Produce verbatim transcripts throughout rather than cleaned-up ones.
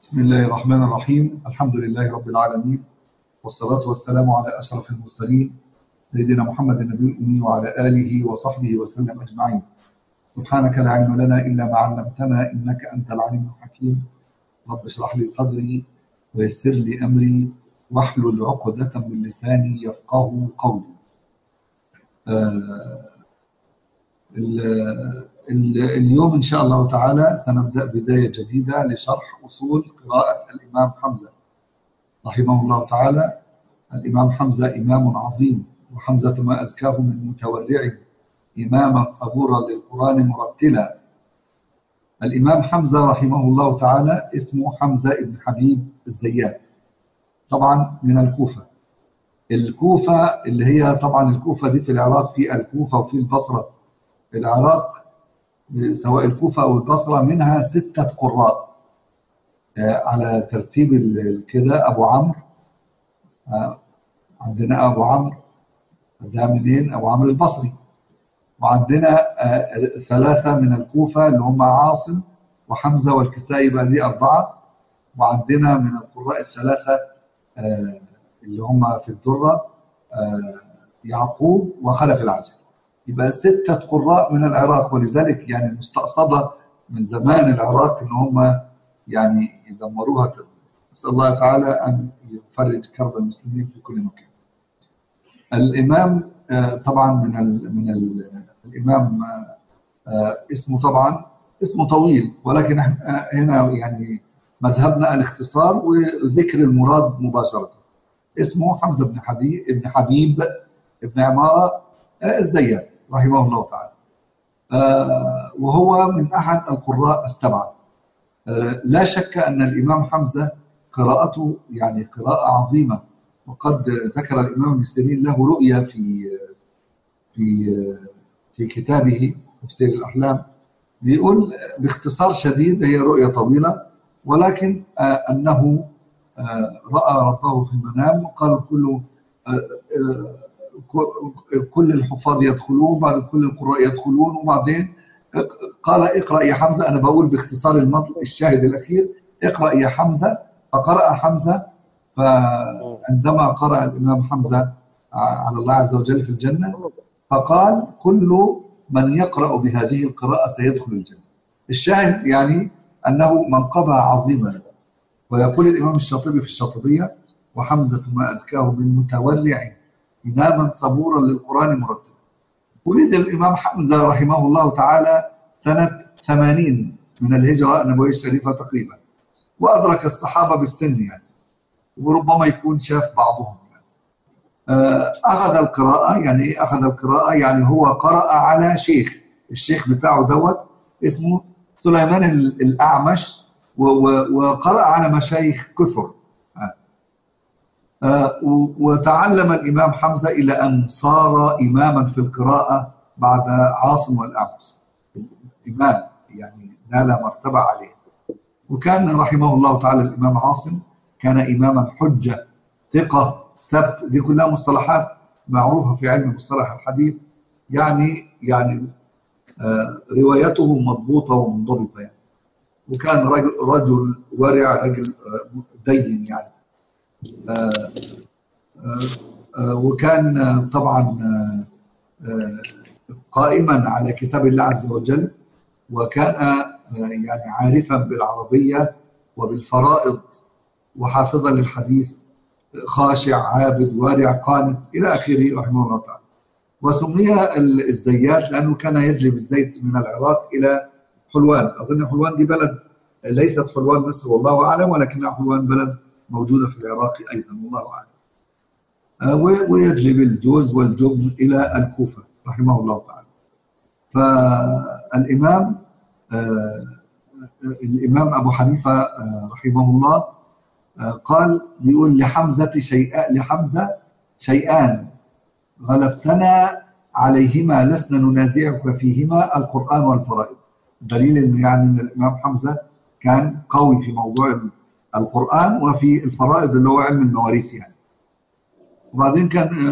بسم الله الرحمن الرحيم. الحمد لله رب العالمين، والصلاة والسلام على أشرف المرسلين سيدنا محمد النبي الأمي وعلى آله وصحبه وسلم أجمعين. سبحانك لا علم لنا إلا ما علمتنا إنك أنت العليم الحكيم. رب اشرح لي صدري ويسر لي أمري واحلل عقدة من لساني يفقه قولي. آه اليوم إن شاء الله تعالى سنبدأ بداية جديدة لشرح أصول قراءة الإمام حمزة رحمه الله تعالى. الإمام حمزة إمام عظيم، وحمزة ما أزكاه من متورع إماما صبورا للقرآن مرتلا. الإمام حمزة رحمه الله تعالى اسمه حمزة بن حبيب الزيات، طبعا من الكوفة. الكوفة اللي هي طبعا الكوفة دي في العراق، في الكوفة وفي البصرة. العراق سواء الكوفة أو البصرة منها ستة قراء على ترتيب كده. أبو عمرو، عندنا أبو عمرو ده منين؟ أبو عمرو البصري. وعندنا ثلاثة من الكوفة اللي هم عاصم وحمزة والكسائي، بقى دي أربعة. وعندنا من القراء الثلاثة اللي هم في الدرة يعقوب وخلف العاشر، يبقى ستة قراء من العراق. ولذلك يعني المستقصدة من زمان العراق إن هم يعني يدمروها كده. نسأل الله تعالى أن يفرج كرب المسلمين في كل مكان. الإمام طبعا من ال من ال الإمام اسمه طبعا اسمه طويل، ولكن هنا يعني مذهبنا الاختصار وذكر المراد مباشرة. اسمه حمزة بن حبيب ابن حبيب ابن عمارة الزيات رحمه الله تعالى، وهو من أحد القراء السبعة. لا شك أن الإمام حمزة قراءته يعني قراءة عظيمة، وقد ذكر الإمام ابن سيرين له رؤية في في في كتابه تفسير الأحلام، بيقول باختصار شديد، هي رؤية طويلة، ولكن أنه رأى ربه في المنام وقال كل كل الحفاظ يدخلون، بعد كل القراء يدخلون، وبعدين قال اقرأ يا حمزة. أنا بقول باختصار المطلب الشاهد الأخير، اقرأ يا حمزة. فقرأ حمزة، فعندما قرأ الإمام حمزة على الله عز وجل في الجنة، فقال كل من يقرأ بهذه القراءة سيدخل الجنة. الشاهد يعني أنه منقبة عظيمة. ويقول الإمام الشاطبي في الشاطبية: وحمزة ما أزكاه من متورع إماما صبورا للقرآن مرتلا. ولد الإمام حمزة رحمه الله تعالى سنة ثمانين من الهجرة النبوية الشريفة تقريبا، وأدرك الصحابة بالسن يعني، وربما يكون شاف بعضهم يعني. أخذ القراءة. يعني إيه أخذ القراءة؟ يعني هو قرأ على شيخ، الشيخ بتاعه دوت اسمه سليمان الأعمش، وقرأ على مشايخ كثر. وتعلم الإمام حمزة إلى أن صار إماما في القراءة بعد عاصم والأعمش. الإمام يعني نال مرتبة عليه. وكان رحمه الله تعالى الإمام عاصم كان إماما حجة ثقة ثبت. دي كلها مصطلحات معروفة في علم مصطلح الحديث. يعني يعني آه روايته مضبوطة ومنضبطة يعني. وكان رجل, رجل ورع، رجل آه دين يعني. آه آه آه وكان آه طبعا آه آه قائما على كتاب الله عز وجل، وكان آه يعني عارفا بالعربية وبالفرائض، وحافظا للحديث، خاشع عابد وارع قانت إلى آخره رحمه الله تعالى. وسمي الزيات لأنه كان يجلب الزيت من العراق إلى حلوان. أظن حلوان دي بلد ليست حلوان مصر والله أعلم، ولكنها حلوان بلد موجودة في العراق أيضا والله أعلم. ويجلب الجوز والجبن إلى الكوفة رحمه الله تعالى. فالإمام الإمام أبو حنيفة رحمه الله قال، بيقول لحمزة شيئان لحمزة شيئان غلبتنا عليهما لسنا ننازعك فيهما، القرآن والفرائض. دليل إنه يعني إن الإمام حمزة كان قوي في موضوع القرآن وفي الفرائض اللي هو علم المواريث يعني. وبعدين كان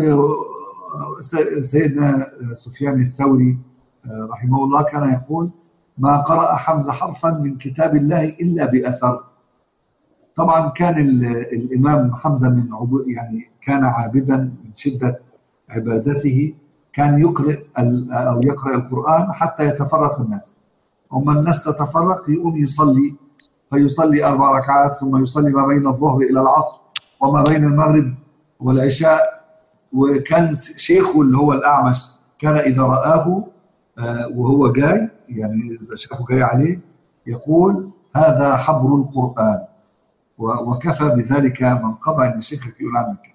سيدنا سفيان الثوري رحمه الله كان يقول: ما قرأ حمزة حرفا من كتاب الله إلا بأثر. طبعا كان الإمام حمزة من عبو يعني كان عابدا من شدة عبادته، كان يقرأ أو يقرأ القرآن حتى يتفرق الناس، وما الناس تتفرق يقوم يصلي، فيصلي أربع ركعات ثم يصلي ما بين الظهر إلى العصر وما بين المغرب والعشاء. وكان شيخه اللي هو الأعمش كان إذا رآه وهو جاي، يعني إذا شافه جاي عليه، يقول هذا حبر القرآن، وكفى بذلك منقبة أن شيخك يقول عنك.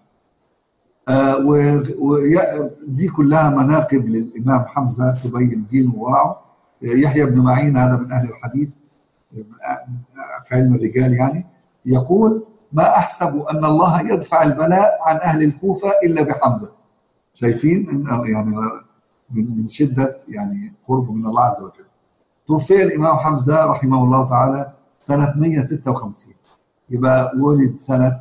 ودي كلها مناقب للإمام حمزة تبين دينه وورعه. يحيى بن معين هذا من أهل الحديث في علم الرجال يعني، يقول ما أحسب أن الله يدفع البلاء عن أهل الكوفة إلا بحمزة. شايفين يعني من شدة يعني قرب من الله عز وجل. توفي الإمام حمزة رحمه الله تعالى سنة مئة وستة وخمسين، يبقى ولد سنة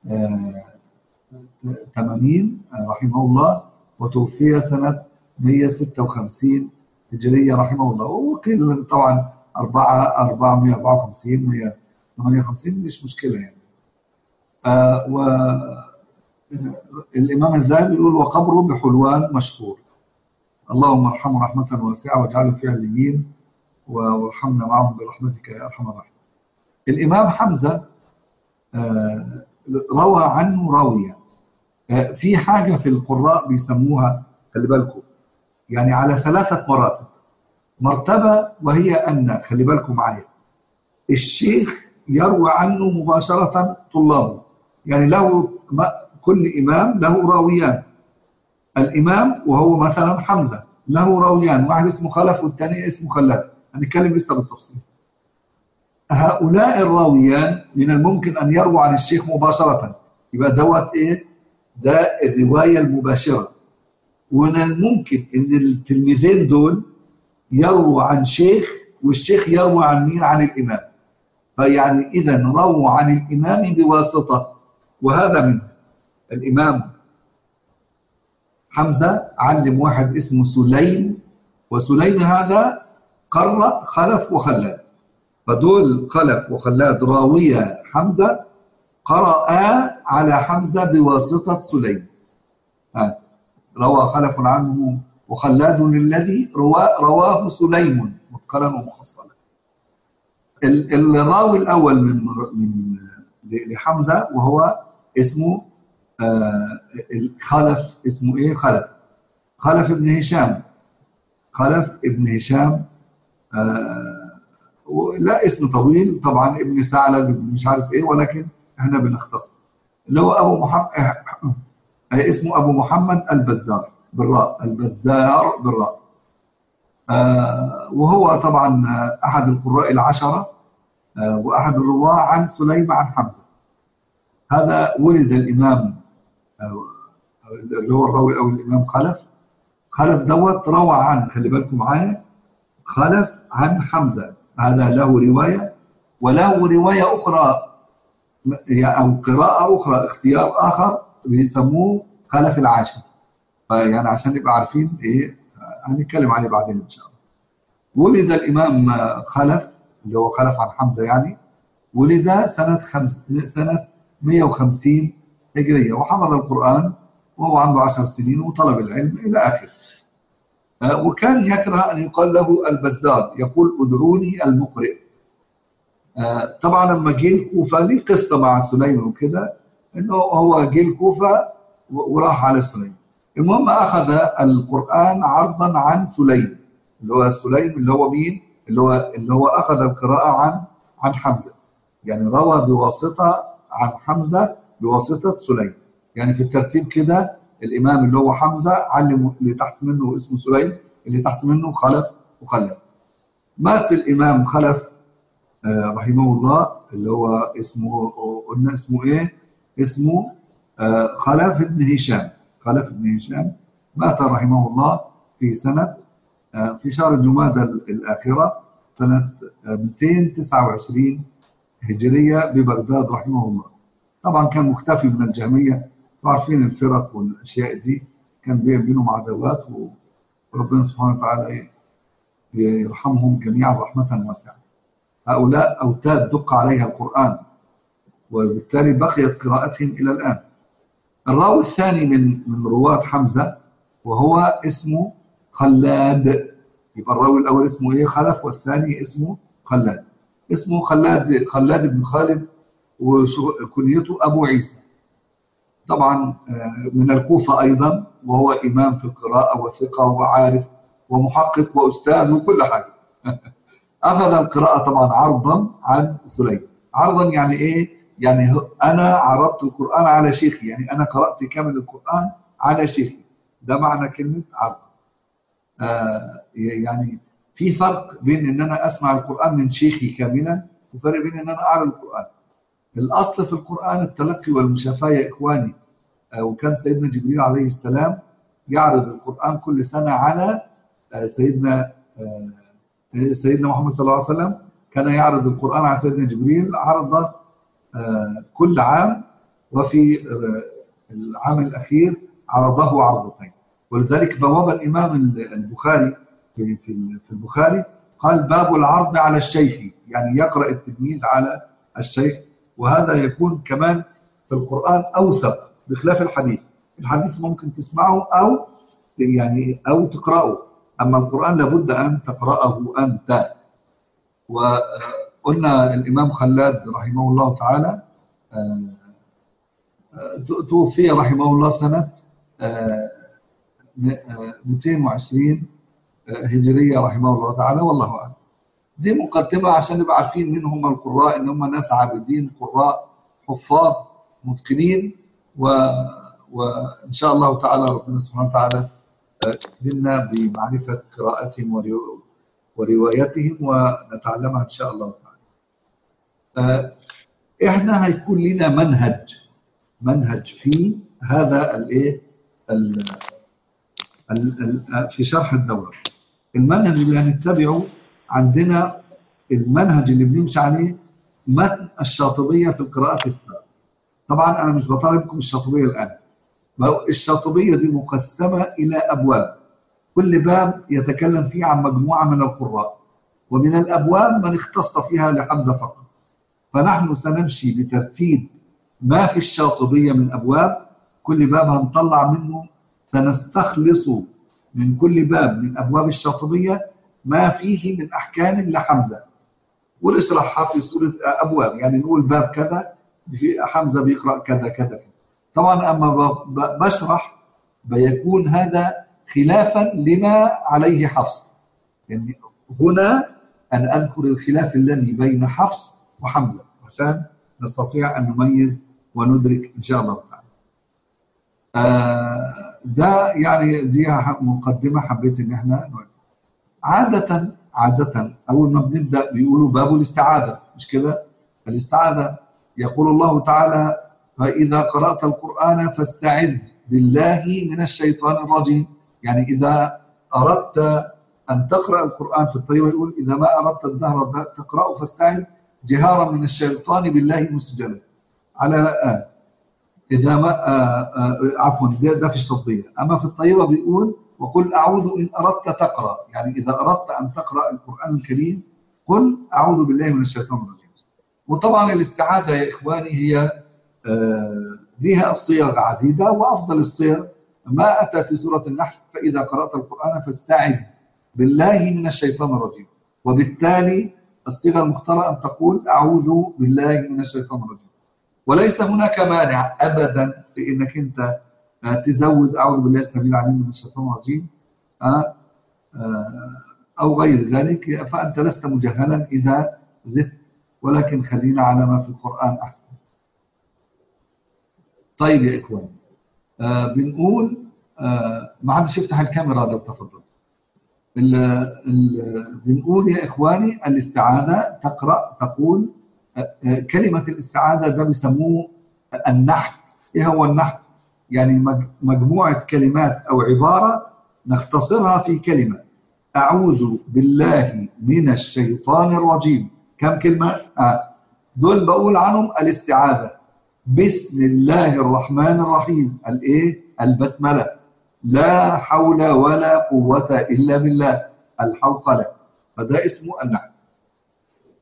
ثمانين رحمه الله، وتوفي سنة مئة وستة وخمسين هجرية رحمه الله. وقيل طبعا أربعمئة وأربعة وخمسين مئة وثمانية وخمسين مش مشكلة يعني. آه والإمام الذهبي يقول وقبره بحلوان مشهور، اللهم ارحمه رحمة واسعة واجعله في عليين وارحمنا معهم برحمتك يا أرحم الراحمين. الإمام حمزة آه روى عنه راوية. آه في حاجة في القراء بيسموها، خلي بالكم، يعني على ثلاثة مراتب. مرتبة وهي أن، خلي بالكم معايا، الشيخ يروي عنه مباشرة طلابه، يعني له كل إمام له راويان. الإمام وهو مثلا حمزة له راويان، واحد اسمه خلف والثاني اسمه خلاد، هنتكلم لسه بالتفصيل. هؤلاء الراويان من الممكن أن يرووا عن الشيخ مباشرة، يبقى دوت إيه؟ ده الرواية المباشرة. ومن الممكن أن التلميذين دول يرووا عن شيخ والشيخ يروي عن مين؟ عن الإمام. فيعني إذا رووا عن الإمام بواسطة، وهذا منه. الإمام حمزة علم واحد اسمه سليم، وسليم هذا قرأ خلف وخلاد، فدول خلف وخلاد راوية حمزة قرأ على حمزة بواسطة سليم. روى خلف عنه وخلاد الذي رواه سليم متقنا ومحصلا. الراوي الأول من من لحمزة وهو اسمه آه خلف، اسمه إيه؟ خلف خلف ابن هشام. خلف ابن هشام آه لا اسم طويل طبعا، ابن ثعلب مش عارف إيه، ولكن احنا بنختصر. اللي هو أبو محمد، اسمه أبو محمد البزار بالراء، البزار بالراء. آه وهو طبعا أحد القراء العشرة، آه وأحد الرواة عن سليم عن حمزة. هذا ولد الإمام آه اللي هو الراوي أو الإمام خلف. خلف دوت روى عن، خلي بالكم معايا، خلف عن حمزة، هذا له رواية، وله رواية أخرى أو قراءة أخرى، اختيار آخر بيسموه خلف العاشر. فيعني عشان نبقى عارفين إيه هنتكلم عليه بعدين إن شاء الله. ولد الإمام خلف اللي هو خلف عن حمزة يعني، ولد سنة خمس سنة مئة وخمسين هجرية، وحفظ القرآن وهو عنده عشر سنين وطلب العلم إلى آخره. آه وكان يكره أن يقال له البزار، يقول ادعوني المقرئ. آه طبعا لما جه الكوفة ليه قصة مع سليم وكده، إنه هو جه الكوفة وراح على سليم. المهم أخذ القرآن عرضا عن سليم، اللي هو سليم اللي هو مين؟ اللي هو اللي هو أخذ القراءة عن عن حمزة، يعني روى بواسطة عن حمزة بواسطة سليم. يعني في الترتيب كده الإمام اللي هو حمزة علم اللي تحت منه اسمه سليم، اللي تحت منه خلف وخلف. مات الإمام خلف آه رحمه الله، اللي هو اسمه، قلنا اسمه إيه؟ اسمه آه خلف بن هشام. خلف بن هشام مات رحمه الله في سنة آه في شهر جمادى الآخرة سنة آه مئتين وتسعة وعشرين هجرية ببغداد رحمه الله. طبعا كان مختفي من الجهمية، وعارفين الفرق والأشياء دي كان بينهم عداوات، وربنا سبحانه وتعالى يرحمهم جميعا رحمة واسعة. هؤلاء أوتاد دق عليها القرآن، وبالتالي بقيت قراءتهم إلى الآن. الراوي الثاني من من رواة حمزة وهو اسمه خلاد. يبقى الراوي الأول اسمه إيه؟ خلف، والثاني اسمه خلاد. اسمه خلاد خلاد بن خالد، وكنيته أبو عيسى. طبعا من الكوفة أيضا، وهو إمام في القراءة وثقة وعارف ومحقق وأستاذ وكل حاجة. أخذ القراءة طبعا عرضا عن سليم. عرضا يعني إيه؟ يعني أنا عرضت القرآن على شيخي، يعني أنا قرأت كامل القرآن على شيخي. ده معنى كلمة عرض. آه يعني في فرق بين إن أنا أسمع القرآن من شيخي كاملا، وفرق بين إن أنا أعرض القرآن. الأصل في القرآن التلقي والمشافاة يا إخواني. آه وكان سيدنا جبريل عليه السلام يعرض القرآن كل سنة على آه سيدنا آه سيدنا محمد صلى الله عليه وسلم. كان يعرض القرآن على سيدنا جبريل عرض آه كل عام، وفي آه العام الأخير عرضه عرضتين. ولذلك بواب الإمام البخاري في في البخاري قال باب العرض على الشيخ، يعني يقرأ التلميذ على الشيخ. وهذا يكون كمان في القرآن أوثق بخلاف الحديث. الحديث ممكن تسمعه أو يعني أو تقرأه، أما القرآن لابد أن تقرأه أنت. وقلنا الإمام خلاد رحمه الله تعالى توفي رحمه الله سنة مئتين وعشرين هجرية رحمه الله تعالى، والله أعلم. دي مقدمة عشان نبقى عارفين مين هم القراء، إن هم ناس عابدين قراء حفاظ متقنين، و... وإن شاء الله تعالى ربنا سبحانه وتعالى منا بمعرفة قراءتهم ورو... وروايتهم ونتعلمها إن شاء الله تعالى. إحنا هيكون لنا منهج منهج في هذا الإيه ال... ال... ال... في شرح الدورة. المنهج اللي هنتبعه عندنا المنهج اللي بنمشي عليه متن الشاطبية في القراءة السبع. طبعا أنا مش بطالبكم الشاطبية الآن. الشاطبية دي مقسمة إلى أبواب، كل باب يتكلم فيه عن مجموعة من القراء، ومن الأبواب من اختص فيها لحمزة فقط. فنحن سنمشي بترتيب ما في الشاطبية من أبواب. كل باب هنطلع منه، سنستخلص من كل باب من أبواب الشاطبية ما فيه من أحكام لحمزة، ونشرحها في صورة أبواب. يعني نقول باب كذا في حمزة بيقرأ كذا كذا كذا. طبعا أما بشرح بيكون هذا خلافا لما عليه حفص. يعني هنا أن أذكر الخلاف الذي بين حفص وحمزة عشان نستطيع أن نميز وندرك إن شاء الله تعالى. آه ده يعني دي مقدمة حبيت إن احنا نقول. عادة عادة أول ما بنبدأ بيقولوا باب الاستعاذة، مش كده؟ الاستعاذة يقول الله تعالى فإذا قرأت القرآن فاستعذ بالله من الشيطان الرجيم. يعني إذا أردت أن تقرأ القرآن في الطريق يقول إذا ما أردت الدهر تقرأ فاستعذ جهارا من الشيطان بالله مسجلا. على آه. إذا ما آه آه عفوا ده في الشطبية. أما في الطيبة بيقول وقل أعوذ إن أردت تقرأ، يعني إذا أردت أن تقرأ القرآن الكريم قل أعوذ بالله من الشيطان الرجيم. وطبعا الاستعاذة يا إخواني هي آه لها صيغ عديدة، وأفضل الصيغ ما أتى في سورة النحل فإذا قرأت القرآن فاستعذ بالله من الشيطان الرجيم. وبالتالي الصيغة المختارة أن تقول أعوذ بالله من الشيطان الرجيم. وليس هناك مانع أبدا في أنك أنت تزود أعوذ بالله السميع العليم من الشيطان الرجيم أو غير ذلك، فأنت لست مجهلا إذا زدت، ولكن خلينا على ما في القرآن أحسن. طيب يا إخواني، بنقول ما حدش يفتح الكاميرا لو تفضل. ال ال بنقول يا إخواني الاستعاذة تقرأ تقول كلمة الاستعاذة ده بيسموه النحت. إيه هو النحت؟ يعني مجموعة كلمات أو عبارة نختصرها في كلمة. أعوذ بالله من الشيطان الرجيم. كم كلمة؟ آه. دول بقول عنهم الاستعاذة. بسم الله الرحمن الرحيم، الإيه؟ البسملة. لا حول ولا قوة إلا بالله، الحوقلة. فده اسمه النحت.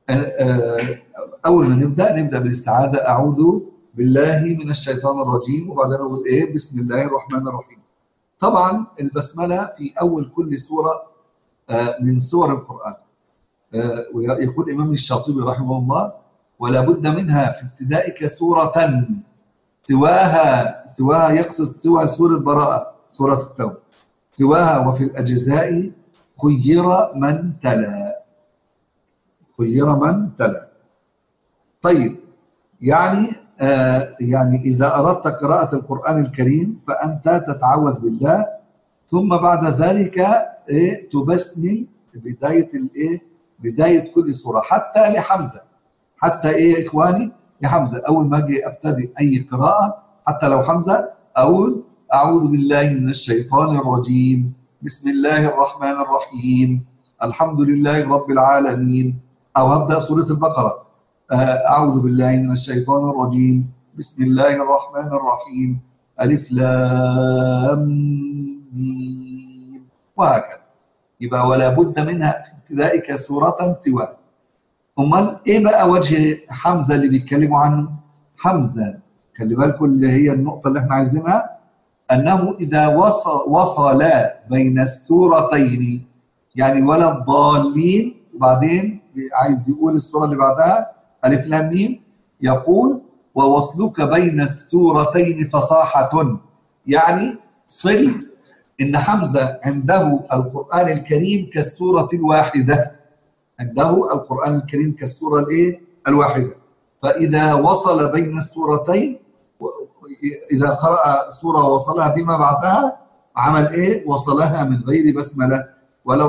أول ما نبدأ نبدأ بالاستعاذة، أعوذ بالله من الشيطان الرجيم، وبعدين نقول إيه؟ بسم الله الرحمن الرحيم. طبعا البسملة في أول كل سورة من سور القرآن، ويقول الإمام الشاطبي رحمه الله: ولا بد منها في ابتدائك سورة سواها، سواها يقصد سوى سورة براءة، سورة التوبة، سواها وفي الأجزاء خير من تلا، خير من تلا. طيب، يعني آه يعني إذا أردت قراءة القرآن الكريم فأنت تتعوذ بالله، ثم بعد ذلك إيه؟ تبسمل بداية الإيه؟ بداية كل سورة، حتى لحمزة، حتى إيه يا إخواني؟ لحمزة أول ما أجي أبتدئ أي قراءة حتى لو حمزة أقول أعوذ بالله من الشيطان الرجيم، بسم الله الرحمن الرحيم، الحمد لله رب العالمين. أو أبدأ سورة البقرة أعوذ بالله من الشيطان الرجيم، بسم الله الرحمن الرحيم، ألف لام ميم، وهكذا. يبقى ولا بد منها في ابتدائك سورة سواها. أمال إيه بقى وجه حمزة اللي بيتكلموا عنه؟ حمزة خلي بالكم اللي هي النقطة اللي احنا عايزينها، أنه إذا وصل, وصل بين السورتين، يعني ولا الضالين، وبعدين عايز يقول السورة اللي بعدها ألف لام ميم، يقول ووصلك بين السورتين فصاحة، يعني صل إن حمزة عنده القرآن الكريم كالسورة الواحدة، عنده القرآن الكريم كالسورة الإيه؟ الواحدة. فإذا وصل بين السورتين، إذا قرأ سورة وصلها بما بعدها عمل إيه؟ وصلها من غير بسملة، ولا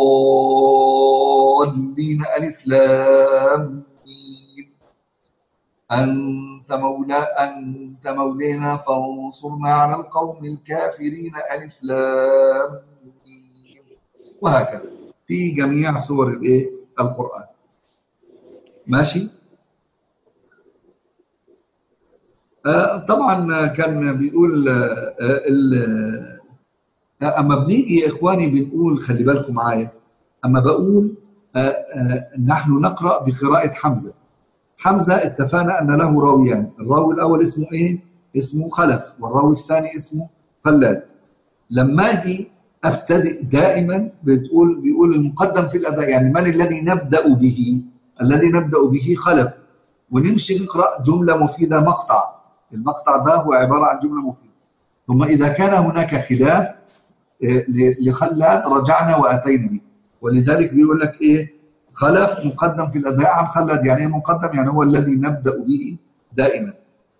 الضالين ألف لام ميم، أنت مولا أنت مولينا فانصرنا على القوم الكافرين ألف لام ميم، وهكذا في جميع سور الإيه؟ القرآن. ماشي؟ آه طبعا كان بيقول آه آه اما بنيجي يا اخواني بنقول خلي بالكم معايا، اما بقول آه آه نحن نقرا بقراءه حمزه. حمزه اتفقنا ان له راويان، الراوي الاول اسمه ايه؟ اسمه خلف، والراوي الثاني اسمه خلاد. لما اجي ابتدئ دائما بتقول بيقول المقدم في الاداء، يعني من الذي نبدا به؟ الذي نبدا به خلف، ونمشي نقرا جمله مفيده مقطع، المقطع ده هو عباره عن جمله مفيده. ثم اذا كان هناك خلاف لخلاد رجعنا واتينا به، ولذلك بيقول لك ايه؟ خلف مقدم في الاداء عن خلاد، يعني ايه مقدم؟ يعني هو الذي نبدا به دائما.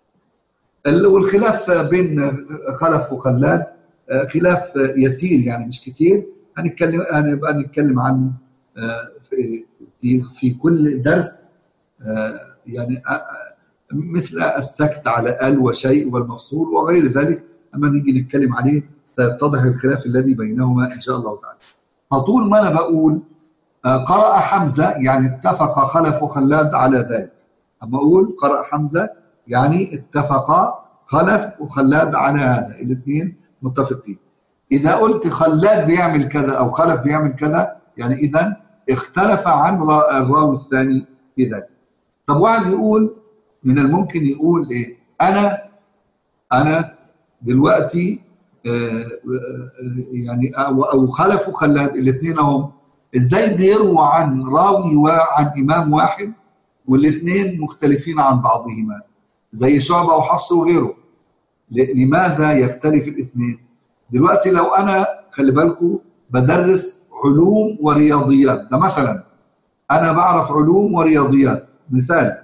والخلاف بين خلف وخلاد خلاف يسير، يعني مش كتير، هنتكلم هنبقى نتكلم عنه في في كل درس، يعني مثل السكت على ال وشيء والمفصول وغير ذلك، اما نيجي نتكلم عليه سيتضح الخلاف الذي بينهما ان شاء الله تعالى. فطول ما انا بقول قرأ حمزه يعني اتفق خلف وخلاد على ذلك، اما اقول قرأ حمزه يعني اتفق خلف وخلاد على هذا، الاثنين متفقين. إذا قلت خلاد بيعمل كذا أو خلف بيعمل كذا، يعني إذا اختلف عن الراوي الثاني في ذلك. طب واحد يقول، من الممكن يقول إيه؟ أنا أنا دلوقتي آه يعني أو خلف وخلاد الاثنين هم إزاي بيرووا عن راوي وعن إمام واحد والاثنين مختلفين عن بعضهما، زي شعبة وحفص وغيره؟ لماذا يختلف الاثنين؟ دلوقتي لو انا خلي بالكم بدرس علوم ورياضيات، ده مثلا انا بعرف علوم ورياضيات، مثال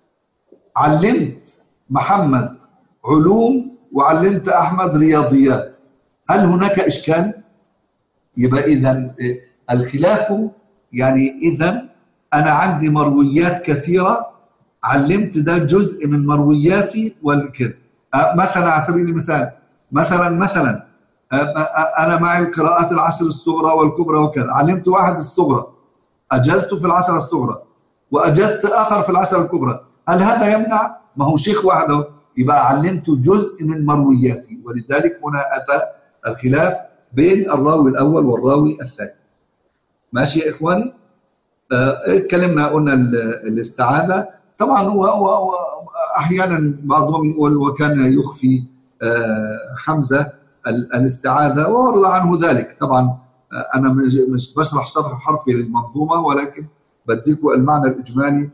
علمت محمد علوم وعلمت احمد رياضيات، هل هناك اشكال؟ يبقى اذا الخلاف يعني اذا انا عندي مرويات كثيره، علمت ده جزء من مروياتي والكذا. مثلا على سبيل المثال مثلا مثلا انا معي القراءات العشر الصغرى والكبرى وكذا، علمت واحد الصغرى اجزت في العشر الصغرى واجزت اخر في العشر الكبرى، هل هذا يمنع؟ ما هو شيخ واحد، يبقى علمت جزء من مروياتي، ولذلك هنا اتى الخلاف بين الراوي الاول والراوي الثاني. ماشي يا اخواني؟ اتكلمنا قلنا الاستعاذة طبعا. هو, هو أحيانا بعضهم يقول وكان يخفي حمزة الاستعاذة وورد عنه ذلك. طبعا أنا مش بشرح شرح حرفي للمنظومة، ولكن بديكم المعنى الإجمالي.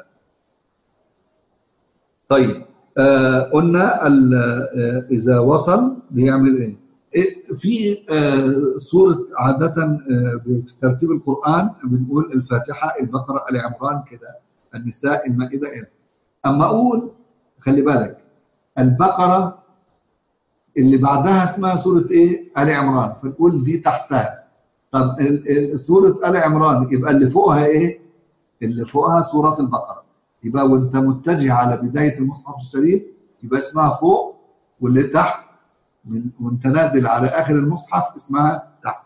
طيب آه قلنا آه إذا وصل بيعمل إيه؟ في آه سورة عادة آه في ترتيب القرآن بنقول الفاتحة، البقرة، آل عمران كده، النساء، المائدة. أما أقول خلي بالك البقرة اللي بعدها اسمها سورة إيه؟ آل عمران، فنقول دي تحتها. طب سورة آل عمران يبقى اللي فوقها إيه؟ اللي فوقها سورة البقرة. يبقى وانت متجه على بداية المصحف الشريف يبقى اسمها فوق، واللي تحت وانت نازل على آخر المصحف اسمها تحت.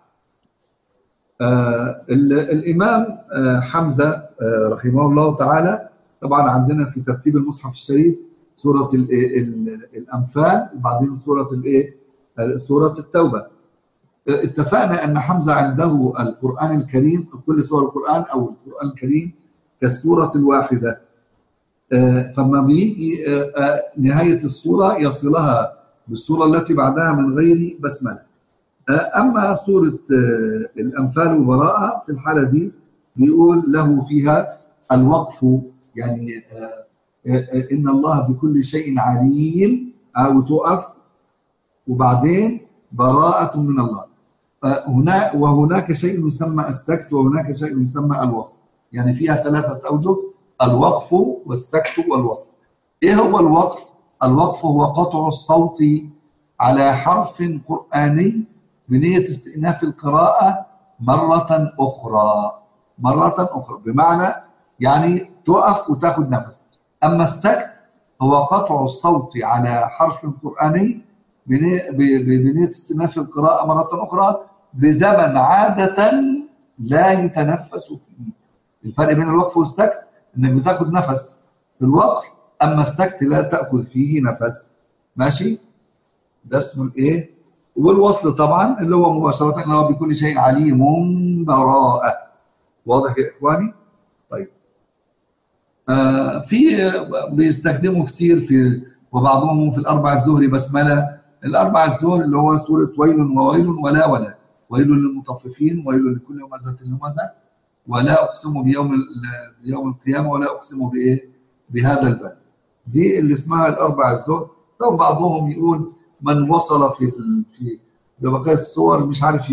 آه الإمام آه حمزة آه رحمه الله تعالى طبعا عندنا في ترتيب المصحف الشريف سورة ال ال الأنفال وبعدين سورة الايه سورة التوبة. آه اتفقنا أن حمزة عنده القرآن الكريم، كل سور القرآن أو القرآن الكريم كالسورة الواحدة. فما بيجي نهاية السورة يصلها بالسورة التي بعدها من غير بسملة. أما سورة الأنفال وبراءة في الحالة دي بيقول له فيها الوقف، يعني إن الله بكل شيء عليم، أو تقف وبعدين براءة من الله. هنا وهناك شيء يسمى السكت وهناك شيء يسمى الوصل، يعني فيها ثلاثة أوجه: الوقف والسكت والوصل. إيه هو الوقف؟ الوقف هو قطع الصوت على حرف قرآني بنية استئناف القراءة مرة أخرى مرة أخرى بمعنى يعني تقف وتاخد نفس. أما السكت هو قطع الصوت على حرف قرآني بنية استئناف القراءة مرة أخرى بزمن عادة لا يتنفس فيه. الفرق بين الوقف والسكت انك بتاخد نفس في الوقف، اما السكت لا تاخذ فيه نفس. ماشي؟ ده اسمه الايه؟ والوصل طبعا اللي هو مباشره اللي هو بكل شيء عليم براءه. واضح يا اخواني؟ طيب آه في بيستخدموا كثير في وبعضهم في الاربع الزهري بسمله. الاربع الزهر اللي هو سوره ويل وويل ولا ولا، ويل للمطففين، ويل لكل همزه لمزه، ولا اقسم بيوم بيوم القيامه، ولا اقسم بايه؟ بهذا البلد. دي اللي اسمها الاربع الزهر. طب بعضهم يقول من وصل في في بقيه الصور مش عارف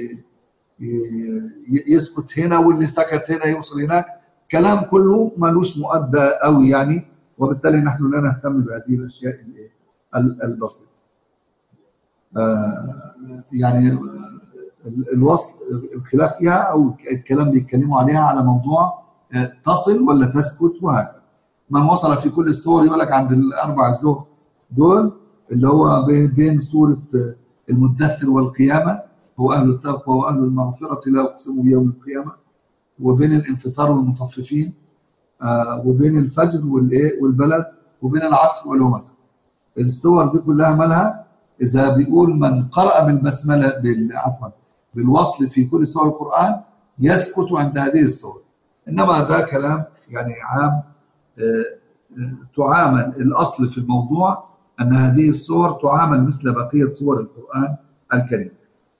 يسكت هنا، واللي سكت هنا يوصل هناك. كلام كله ملوش مؤدى قوي يعني، وبالتالي نحن لا نهتم بهذه الاشياء البسيطه. آه يعني الوصل الخلاف فيها او الكلام بيتكلموا عليها على موضوع تصل ولا تسكت وهكذا. من وصل في كل الصور يقول لك عند الاربع الزهر دول اللي هو بين سوره المدثر والقيامه هو اهل التقوى واهل المغفره لا اقسم بيوم القيامه، وبين الانفطار والمطففين، آه وبين الفجر والايه والبلد، وبين العصر والهمزه. الصور دي كلها مالها؟ اذا بيقول من قرأ بالبسمله عفوا بالوصل في كل سور القرآن يسكت عند هذه السور. إنما هذا كلام يعني عام. تعامل الأصل في الموضوع أن هذه السور تعامل مثل بقية سور القرآن الكريم.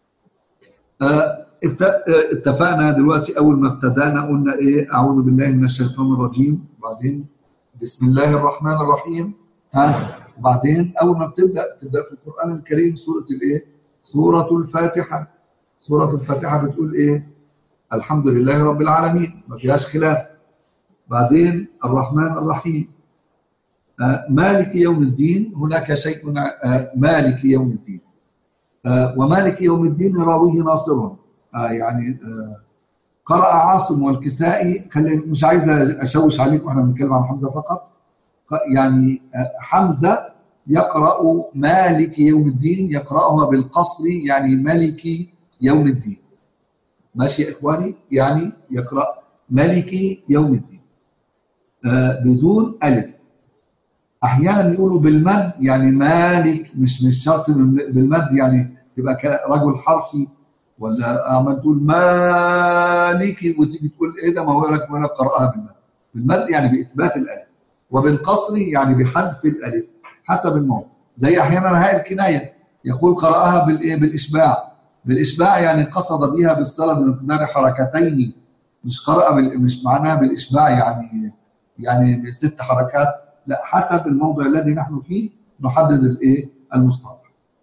اتفقنا دلوقتي أول ما ابتدأنا قلنا إيه؟ أعوذ بالله من الشيطان الرجيم، وبعدين بسم الله الرحمن الرحيم. ها وبعدين أول ما بتبدأ تبدأ في القرآن الكريم سورة الإيه؟ سورة الفاتحة. سورة الفاتحة بتقول إيه؟ الحمد لله رب العالمين، ما فيهاش خلاف. بعدين الرحمن الرحيم، آه مالك يوم الدين، هناك شيء آه مالك يوم الدين، آه ومالك يوم الدين راويه ناصر. آه يعني آه قرأ عاصم والكسائي. خلي مش عايز أشوش عليكم، احنا بنتكلم عن حمزة فقط. يعني آه حمزة يقرأ مالك يوم الدين، يقرأها بالقصر يعني ملك يوم الدين. ماشي يا إخواني؟ يعني يقرأ ملك يوم الدين آه بدون ألف. أحيانا يقولوا بالمد يعني مالك، مش مش شرط بالمد يعني تبقى رجل حرفي ولا عمال تقول مالكي وتيجي تقول ايه ده، ما هو لك ولا قرأها بالمد. بالمد يعني باثبات الالف، وبالقصر يعني بحذف الالف حسب الموضع. زي احيانا هاء الكنايه يقول قرأها بالايه، بالاشباع. بالاشباع يعني قصد بها بالصلاه بمقدار حركتين، مش قرأ بال... مش معناها بالاشباع يعني يعني بست حركات، لا، حسب الموضع الذي نحن فيه نحدد الايه المصطلح.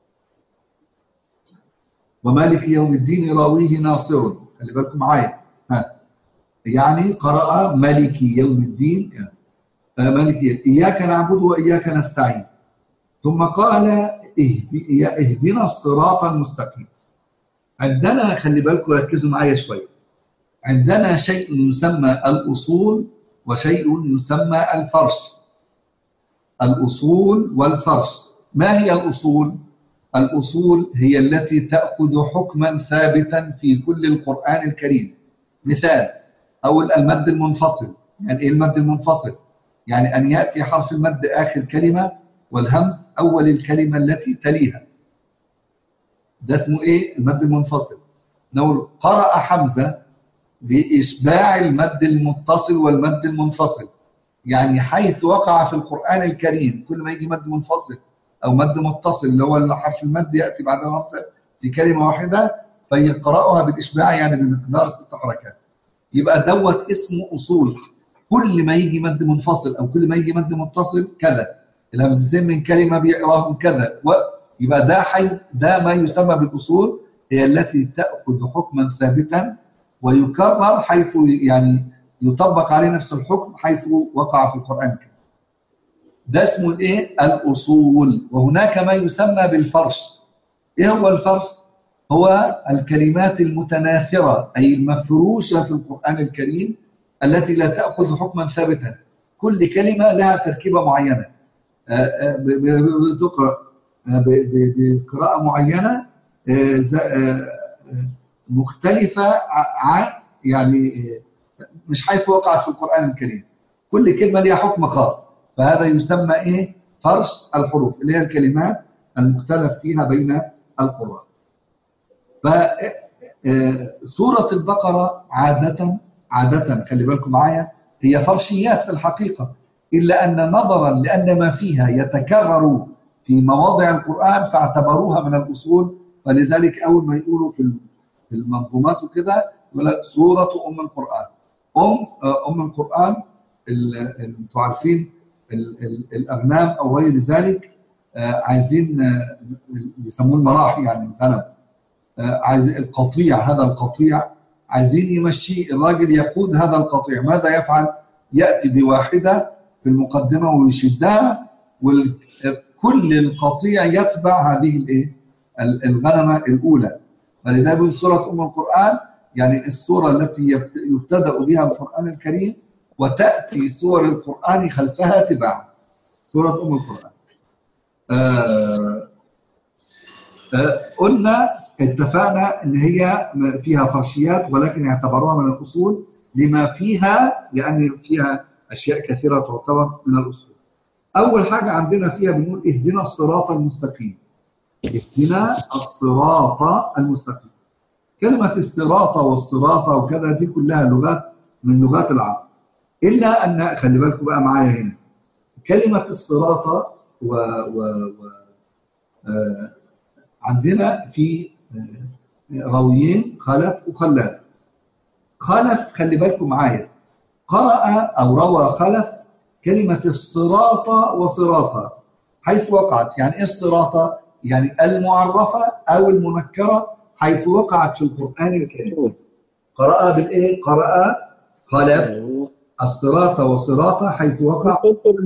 ومالك يوم الدين راويه ناصر، خلي بالكم معايا، ها يعني قرأ مالك يوم الدين، يعني مالك إياك نعبد وإياك نستعين، ثم قال اهدي اهدنا الصراط المستقيم. عندنا خلي بالكم ركزوا معايا شويه، عندنا شيء يسمى الأصول وشيء يسمى الفرش. الأصول والفرش. ما هي الأصول؟ الأصول هي التي تأخذ حكما ثابتا في كل القرآن الكريم. مثال، أول المد المنفصل. يعني إيه المد المنفصل؟ يعني أن يأتي حرف المد آخر كلمة والهمز أول الكلمة التي تليها، ده اسمه إيه؟ المد المنفصل. نقول قرأ حمزة بإشباع المد المتصل والمد المنفصل، يعني حيث وقع في القرآن الكريم كل ما يجي مد منفصل أو مد متصل اللي هو حرف المد يأتي بعده همزة في كلمة واحدة فيقرأها بالإشباع يعني بمقدار ست حركات. يبقى دوت اسمه أصول. كل ما يجي مد منفصل أو كل ما يجي مد متصل كذا، الهمزتين من كلمة بيقراهم كذا، يبقى ده حيث ده ما يسمى بالأصول، هي التي تأخذ حكما ثابتا ويكرر حيث يعني يطبق عليه نفس الحكم حيث وقع في القرآن الكريم. ده اسمه الايه؟ الأصول. وهناك ما يسمى بالفرش. ايه هو الفرش؟ هو الكلمات المتناثرة أي المفروشة في القرآن الكريم التي لا تأخذ حكما ثابتا، كل كلمة لها تركيبة معينة بتقرأ بقراءة معينة مختلفة عن يعني مش حيث وقعت في القرآن الكريم، كل كلمة لها حكم خاص، فهذا يسمى ايه؟ فرش الحروف اللي هي الكلمات المختلف فيها بين القراء. فسورة البقرة عادة عادة خلي بالكم معايا هي فرشيات في الحقيقة، إلا أن نظرا لأن ما فيها يتكرر في مواضع القرآن فاعتبروها من الأصول، فلذلك أول ما يقولوا في المنظومات وكده يقول لك سورة أم القرآن. أم أم القرآن انتوا عارفين الأغنام أو غير ذلك عايزين يسموه المراحي يعني الغنم، عايز القطيع، هذا القطيع عايزين يمشي الراجل يقود هذا القطيع، ماذا يفعل؟ يأتي بواحدة في المقدمة ويشدها وكل القطيع يتبع هذه الايه؟ الغنمة الأولى. فلذلك يقول سورة أم القرآن يعني السورة التي يبتدأ بها القرآن الكريم وتأتي سور القرآن خلفها تبعا، سورة أم القرآن. آه آه قلنا اتفقنا ان هي فيها فرشيات ولكن اعتبروها من الأصول لما فيها، لأن فيها أشياء كثيرة تعتبر من الأصول. أول حاجة عندنا فيها بنقول اهدنا الصراط المستقيم. اهدنا الصراط المستقيم. كلمة الصراط والصراط وكذا دي كلها لغات من لغات العرب، إلا أن خلي بالكم بقى معايا هنا كلمة الصراط و, و... و... آه عندنا في راويين خلف وخلاد. خلف خلي بالكم معايا قرأ أو روى خلف كلمة الصراط وصراطة حيث وقعت. يعني إيه الصراط؟ يعني المعرفة أو المنكرة حيث وقعت في القرآن الكريم. قرأ بالإيه؟ قرأ خلف الصراط وصراطة حيث وقع.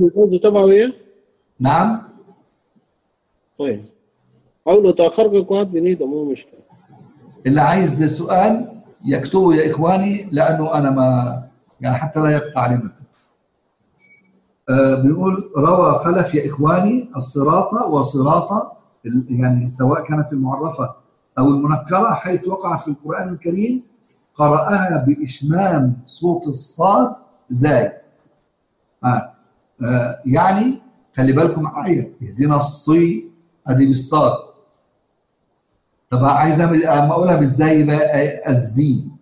نعم. طيب أولو تأخر كوات بنيته مو مشكلة. اللي عايز سؤال يكتبه يا إخواني لأنه أنا ما يعني حتى لا يقطع علينا. آه بيقول روى خلف يا إخواني الصراطة وصراطة يعني سواء كانت المعرفة أو المنكرة حيث وقعت في القرآن الكريم قرأها بإشمام صوت الصاد زاي. آه. آه يعني خلي بالكم معايا اهدنا الصي هذه بالصاد. طب عايز اما اقولها ازاي بقى؟ الزين.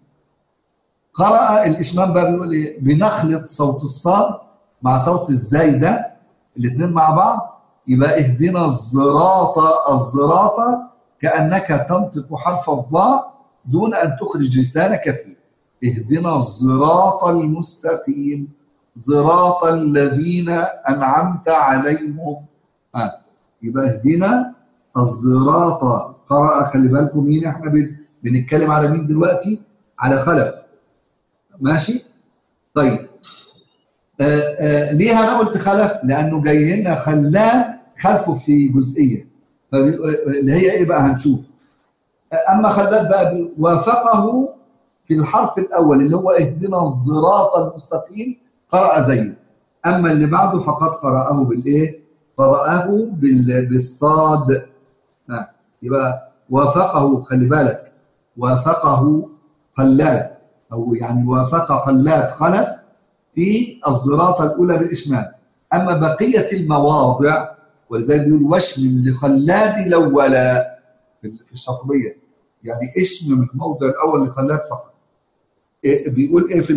قرأ الإشمام بقى بيقول ايه؟ بنخلط صوت الصاد مع صوت الزاي ده الاثنين مع بعض، يبقى اهدنا الصراط الصراط كأنك تنطق حرف الظاء دون أن تخرج لسانك فيه. اهدنا الصراط المستقيم صراط الذين أنعمت عليهم. آه. يبقى اهدنا الصراط. قرأ، خلي بالكم مين احنا بنتكلم على مين دلوقتي؟ على خلف. ماشي؟ طيب آه آه ليه انا قلت خلف؟ لانه جاي لنا خلاد خلفه في جزئيه اللي هي ايه بقى؟ هنشوف. آه اما خلاد بقى وافقه في الحرف الاول اللي هو اهدنا الصراط المستقيم قرأ زيه. اما اللي بعده فقد قرأه بالايه؟ قرأه بالصاد. آه يبقى وافقه، خلي بالك، وافقه خلاد او يعني وافق خلاد خلف في الصراط الأولى بالإشمام. أما بقية المواضع ولذلك بيقول واشمم لخلاد الأولى في الشاطبية، يعني اشمم الموضع الأول لخلاد فقط. إيه بيقول إيه في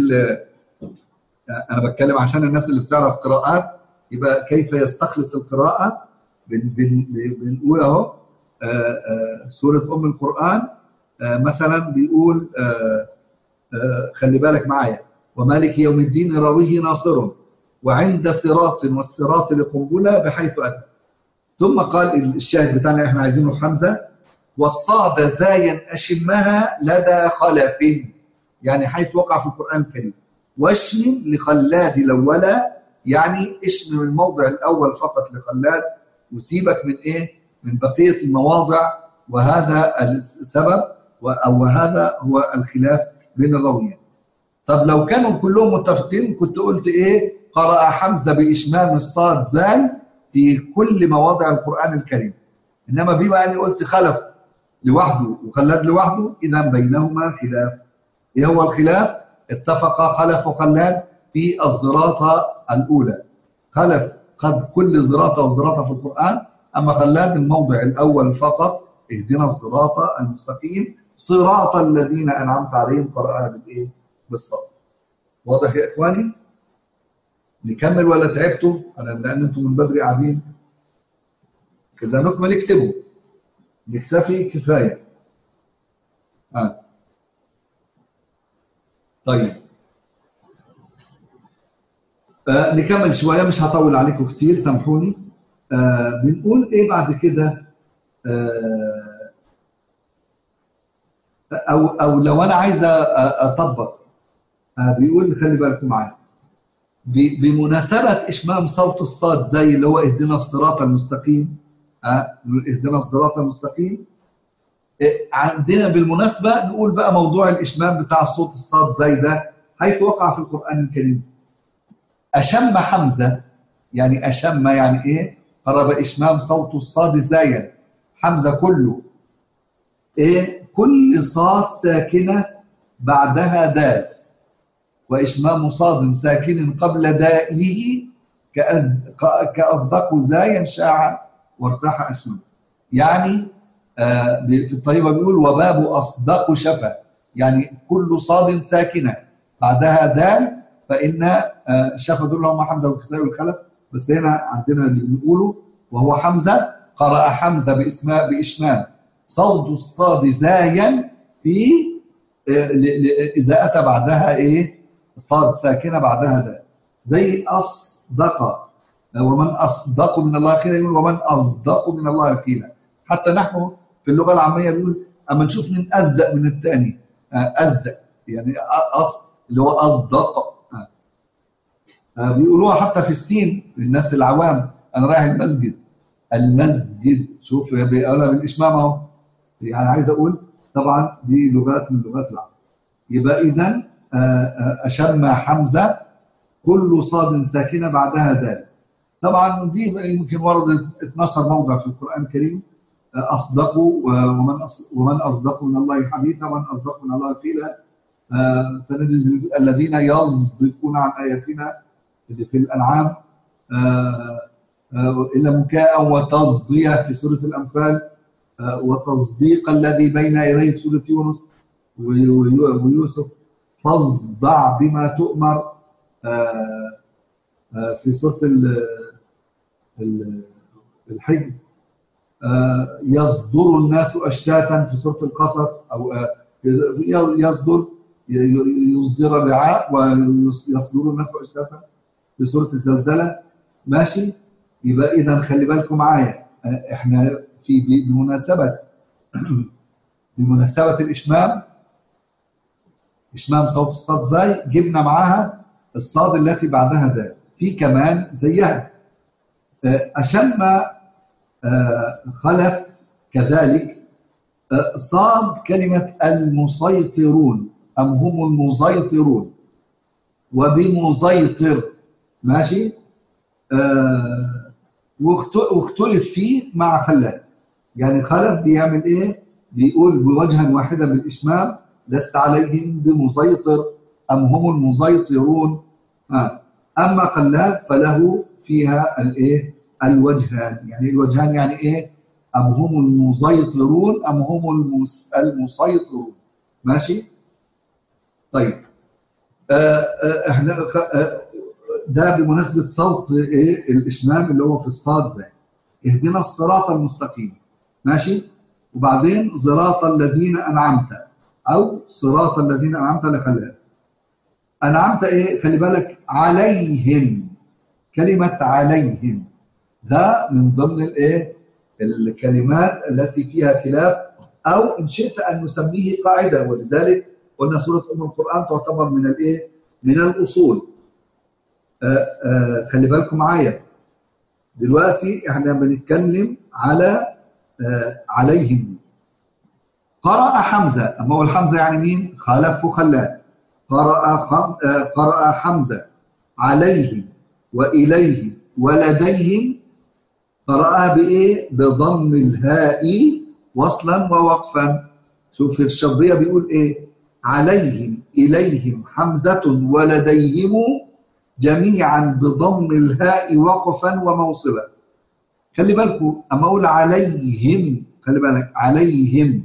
أنا بتكلم عشان الناس اللي بتعرف قراءات يبقى كيف يستخلص القراءة. بن بن بنقول أهو سورة أم القرآن مثلا بيقول آآ آآ خلي بالك معايا ومالك يوم الدين راويه ناصر وعند صراط والصراط لقنبلة بحيث أتى. ثم قال الشاهد بتاعنا احنا عايزينه في حمزة والصاد زايا أشمها لدى خلف، يعني حيث وقع في القرآن الكريم. واشمم لخلاد الأولى، يعني اشمم الموضع الأول فقط لخلاد وسيبك من إيه؟ من بقية المواضع. وهذا السبب أو هذا هو الخلاف بين الراويين. طب لو كانوا كلهم متفقين كنت قلت ايه؟ قرأ حمزة بإشمام الصاد زاي في كل مواضع القرآن الكريم. انما بما اني قلت خلف لوحده وخلاد لوحده اذا بينهما خلاف. ايه هو الخلاف؟ اتفق خلف وخلاد في الزراطة الأولى. خلف قد كل زراطة وزراطة في القرآن، اما خلاد الموضع الأول فقط اهدنا الصراط المستقيم صراط الذين أنعمت عليهم قرأها بالايه؟ بالصبر. واضح يا اخواني؟ نكمل ولا تعبتوا؟ انا لان انتم من بدري قاعدين. اذا نكمل اكتبوا، نكتفي كفايه. آه. طيب آه نكمل شويه، مش هطول عليكم كتير سامحوني. آه بنقول ايه بعد كده؟ آه او او لو انا عايز اطبق آه بيقول خلي بالكم معايا بمناسبة إشمام صوت الصاد زي اللي هو اهدنا الصراط المستقيم. ها اهدنا الصراط المستقيم. عندنا بالمناسبة نقول بقى موضوع الإشمام بتاع صوت الصاد زي ده حيث وقع في القرآن الكريم. أشم حمزة، يعني أشم يعني إيه؟ قرب إشمام صوت الصاد زايا. حمزة كله إيه؟ كل صاد ساكنة بعدها دال، وإشمام صاد ساكن قبل دائه كأز... كأصدق زايا شاع وارتاح أشمام. يعني آه في الطيبة بيقول وباب أصدق شفا، يعني كل صاد ساكنة بعدها دال، فإن آه شفا دول هم حمزة والكسائي والخلف. بس هنا عندنا اللي بنقوله وهو حمزة. قرأ حمزة بإسماء بإشمام صوت الصاد زايا في آه إذا أتى بعدها إيه؟ صاد ساكنة بعدها ده، زي أصدق. ومن أصدق من الله قيلا، يقول ومن أصدق من الله قيلا. حتى نحن في اللغة العامية بيقول أما نشوف من أصدق من الثاني، أصدق يعني أص اللي هو أصدق. بيقولوها حتى في السين الناس العوام، أنا رايح المسجد، المسجد، شوف بيقولها بالإشمام أهو. يعني عايز أقول طبعا دي لغات من لغات العرب. يبقى إذن أشم حمزة كل صاد ساكنة بعدها دال. طبعا دي يمكن وردت اثناشر موضع في القرآن الكريم. أصدقوا ومن ومن أصدق من الله حديثا ومن أصدق من الله قيلا. سنجد الذين يصدفون عن آياتنا في الأنعام إلا مكاء وتصدية في سورة الأنفال. وتصديق الذي بين يديه في سورة يونس ويوسف، فاصدع بما تؤمر في سورة الحج، يصدر الناس أشتاتا في سورة القصص، أو يصدر يصدر الرعاء ويصدر الناس أشتاتا في سورة الزلزلة. ماشي؟ يبقى إذا خلي بالكم معايا، إحنا في بمناسبة بمناسبة الإشمام، إشمام صوت الصاد زي، جبنا معاها الصاد التي بعدها ذا، في كمان زيها أشم خلف كذلك صاد كلمة المسيطرون، أم هم المسيطرون، وبمسيطر. ماشي؟ آه واختلف فيه مع خلاد، يعني خلف بيعمل ايه؟ بيقول بوجها واحدا بالإشمام لست عليهم بمسيطر أم هم المسيطرون. آه. أما خلاد فله فيها الايه؟ الوجهان، يعني الوجهان يعني ايه؟ أم هم المسيطرون أم هم المس... المسيطرون. ماشي؟ طيب آه آه احنا آه ده بمناسبة صوت ايه؟ الإشمام اللي هو في الصاد زي اهدنا الصراط المستقيم. ماشي؟ وبعدين صراط الذين أنعمت، أو صراط الذين أنعمت لخلال. أنعمت ايه؟ خلي بالك عليهم، كلمة عليهم ده من ضمن الايه؟ الكلمات التي فيها خلاف، أو إن شئت أن نسميه قاعدة، ولذلك قلنا سورة أم القرآن تعتبر من الايه؟ من الأصول. آآ آآ خلي بالكم معايا دلوقتي احنا بنتكلم على عليهم. قرأ حمزة، أما هو الحمزة يعني مين؟ خلف وخلاد. قرأ خم... قرأ حمزة عليهم وإليهم ولديهم، قرأها بإيه؟ بضم الهاء وصلا ووقفا. شوف الشرطية بيقول إيه؟ عليهم إليهم حمزة ولديهم جميعا بضم الهاء وقفا وموصلا. خلي بالكم اما اقول عليهم، خلي بالك عليهم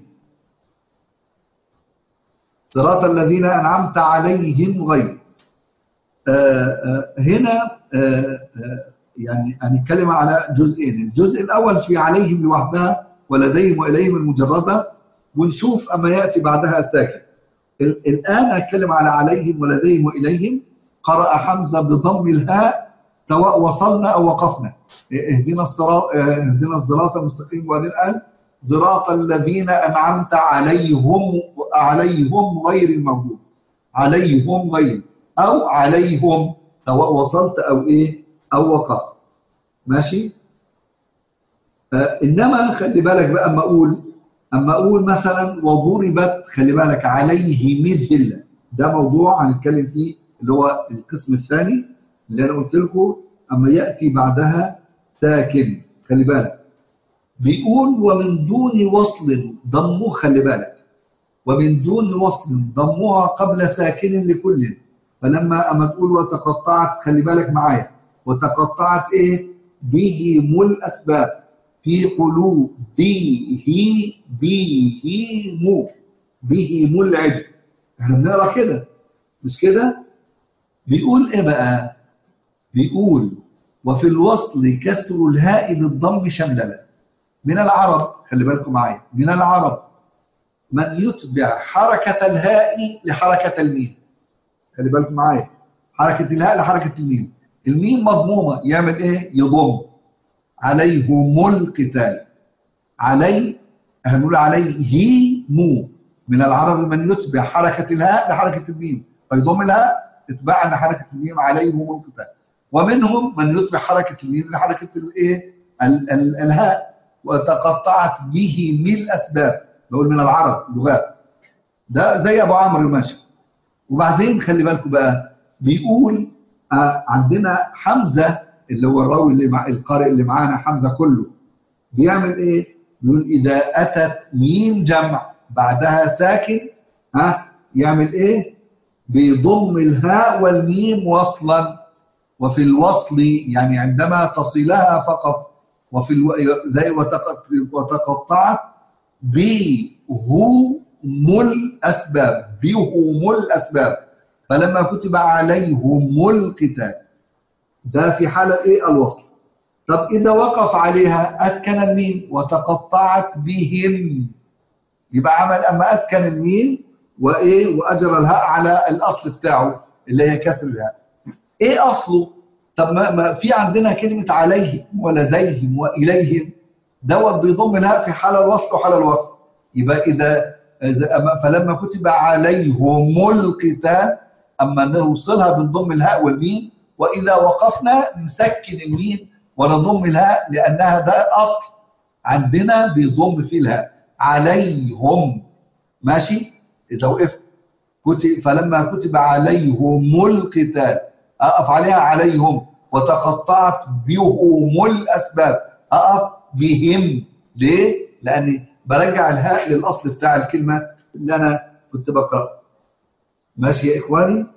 صراط الذين انعمت عليهم غير آآ آآ هنا آآ يعني هنتكلم على جزئين. الجزء الاول في عليهم لوحدها ولديهم واليهم المجرده، ونشوف اما ياتي بعدها ساكن. الان هتكلم على عليهم ولديهم واليهم. قرأ حمزة بضم الهاء سواء وصلنا أو وقفنا. اهدنا الصراط اهدنا الصراط المستقيم، وبعدين قال صراط الذين أنعمت عليهم عليهم غير المغضوب، عليهم غير أو عليهم سواء وصلت أو إيه أو وقفت. ماشي؟ آه إنما خلي بالك بقى أما أقول أما أقول مثلا وضربت، خلي بالك عليه مثل، ده موضوع هنتكلم فيه اللي هو القسم الثاني اللي انا قلت لكم اما ياتي بعدها ساكن. خلي بالك بيقول ومن دون وصل ضمه، خلي بالك ومن دون وصل ضمها قبل ساكن لكل. فلما اما تقول وتقطعت، خلي بالك معايا وتقطعت ايه؟ بهم الاسباب في قلوب به بهم بهم العجل. احنا بنقرا كده مش كده؟ بيقول ايه بقى؟ بيقول وفي الوصل كسر الهاء بالضم شمللا. من العرب، خلي بالكم معايا، من العرب من يتبع حركة الهاء لحركة الميم. خلي بالكم معايا، حركة الهاء لحركة الميم. الميم مضمومة يعمل ايه؟ يضم. عليهم القتال، علي احنا بنقول عليه مو. من العرب من يتبع حركة الهاء لحركة الميم فيضم الهاء اتباعا لحركة الميم عليهم القتال. ومنهم من يتبع حركة الميم لحركة الايه؟ الهاء. وتقطعت به من الاسباب، بقول من العرب لغات، ده زي ابو عمرو الماشي. وبعدين خلي بالكم بقى بيقول آه عندنا حمزه اللي هو الراوي اللي مع القارئ اللي معانا حمزه كله بيعمل ايه؟ بيقول اذا اتت ميم جمع بعدها ساكن ها يعمل ايه؟ بيضم الهاء والميم وصلا. وفي الوصل يعني عندما تصلها فقط، وفي الو... زي وتقطعت بهم الأسباب، بهم الأسباب. فلما كتب عليهم القتال، ده في حالة إيه؟ الوصل. طب إذا وقف عليها أسكن الميم وتقطعت بهم، يبقى عمل أما أسكن الميم وإيه وأجر الهاء على الأصل بتاعه اللي هي كسر الهاء. إيه أصله؟ طب ما, ما في عندنا كلمة عليهم ولديهم وإليهم، دوت بيضم الهاء في حال الوصل وحال الوقف. يبقى إذا فلما كتب عليهم القتال، أما نوصلها بنضم الهاء والميم، وإذا وقفنا نسكن الميم ونضم الهاء لأنها ده أصل عندنا بيضم فيه الهاء. عليهم ماشي. إذا وقفت كتب فلما كتب عليهم القتال أقف عليها عليهم، وتقطعت بهم الأسباب أقف بهم. ليه؟ لأني برجع الهاء للأصل بتاع الكلمة اللي أنا كنت بقرأ. ماشي يا إخواني؟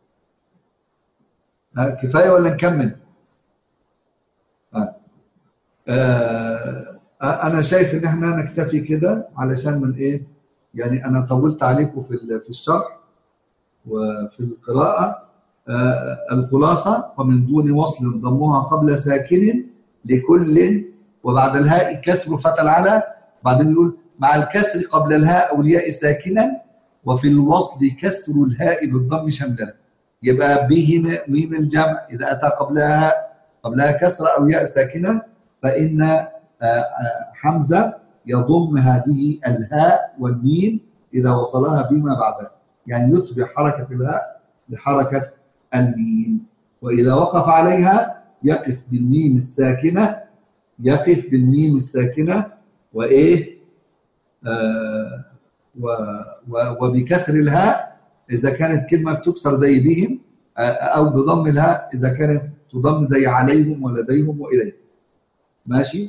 كفاية ولا نكمل؟ آه. آه. أنا شايف إن إحنا نكتفي كده علشان من إيه؟ يعني أنا طولت عليكم في في الشرح وفي القراءة. آه. الخلاصة: ومن دون وصل ضمها قبل ساكن لكل، وبعد الهاء كسر فتى العلى. بعدين يقول مع الكسر قبل الهاء أو الياء ساكنا، وفي الوصل كسر الهاء بالضم شملا. يبقى به ميم الجمع إذا أتى قبلها قبلها كسر أو ياء ساكنة، فإن حمزة يضم هذه الهاء والميم إذا وصلها بما بعدها، يعني يتبع حركة الهاء بحركة الميم. وإذا وقف عليها يقف بالميم الساكنة، يقف بالميم الساكنة وإيه آه و و وبكسر الهاء إذا كانت كلمة بتكسر زي بهم، أو بضم الهاء إذا كانت تضم زي عليهم ولديهم وإليهم. ماشي.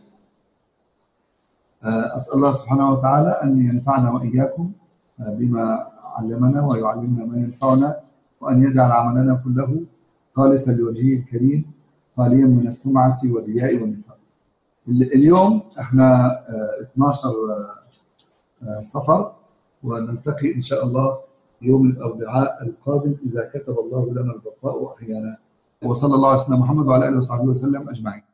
أسأل الله سبحانه وتعالى أن ينفعنا وإياكم بما علمنا ويعلمنا ما ينفعنا، وأن يجعل عملنا كله خالصا لوجهه الكريم خاليا من السمعة والرياء والنفاق. اليوم احنا اثناشر صفر، ونلتقي إن شاء الله يوم الأربعاء القادم إذا كتب الله لنا البقاء وأحيانا. وصلى الله على سيدنا محمد وعلى آله وصحبه وسلم أجمعين.